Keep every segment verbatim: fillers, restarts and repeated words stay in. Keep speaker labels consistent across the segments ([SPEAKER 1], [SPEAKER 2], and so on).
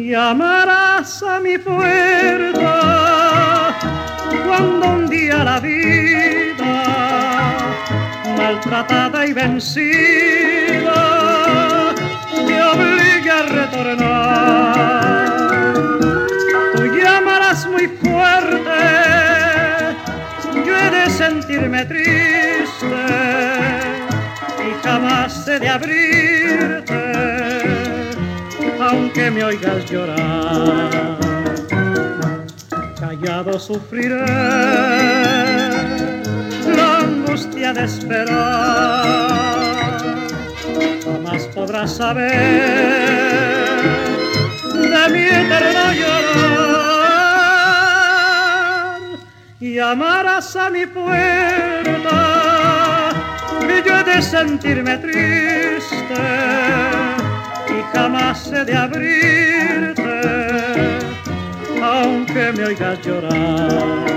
[SPEAKER 1] Llamarás a mi puerta cuando un día la vida, maltratada y vencida, te obligue a retornar. Tú llamarás muy fuerte, yo he de sentirme triste y jamás he de abrirte, aunque me oigas llorar. Callado sufriré la angustia de esperar, jamás podrás saber de mi eterno llorar. Llamarás a mi puerta y yo he de sentirme triste y jamás he de abrirte, aunque me oigas llorar.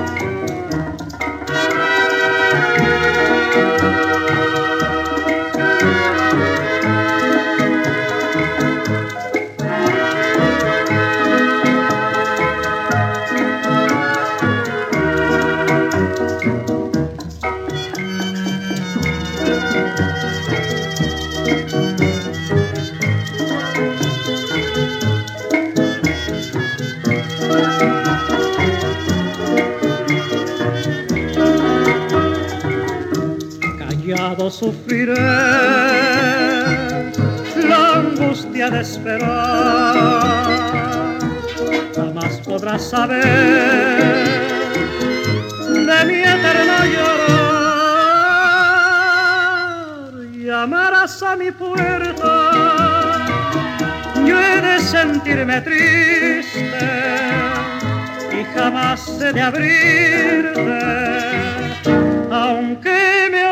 [SPEAKER 1] Callado sufriré la angustia de esperar, jamás podrás saber de mi eterno llorar. Llamarás a mi puerta, yo he de sentirme triste y jamás he de abrirte, aunque me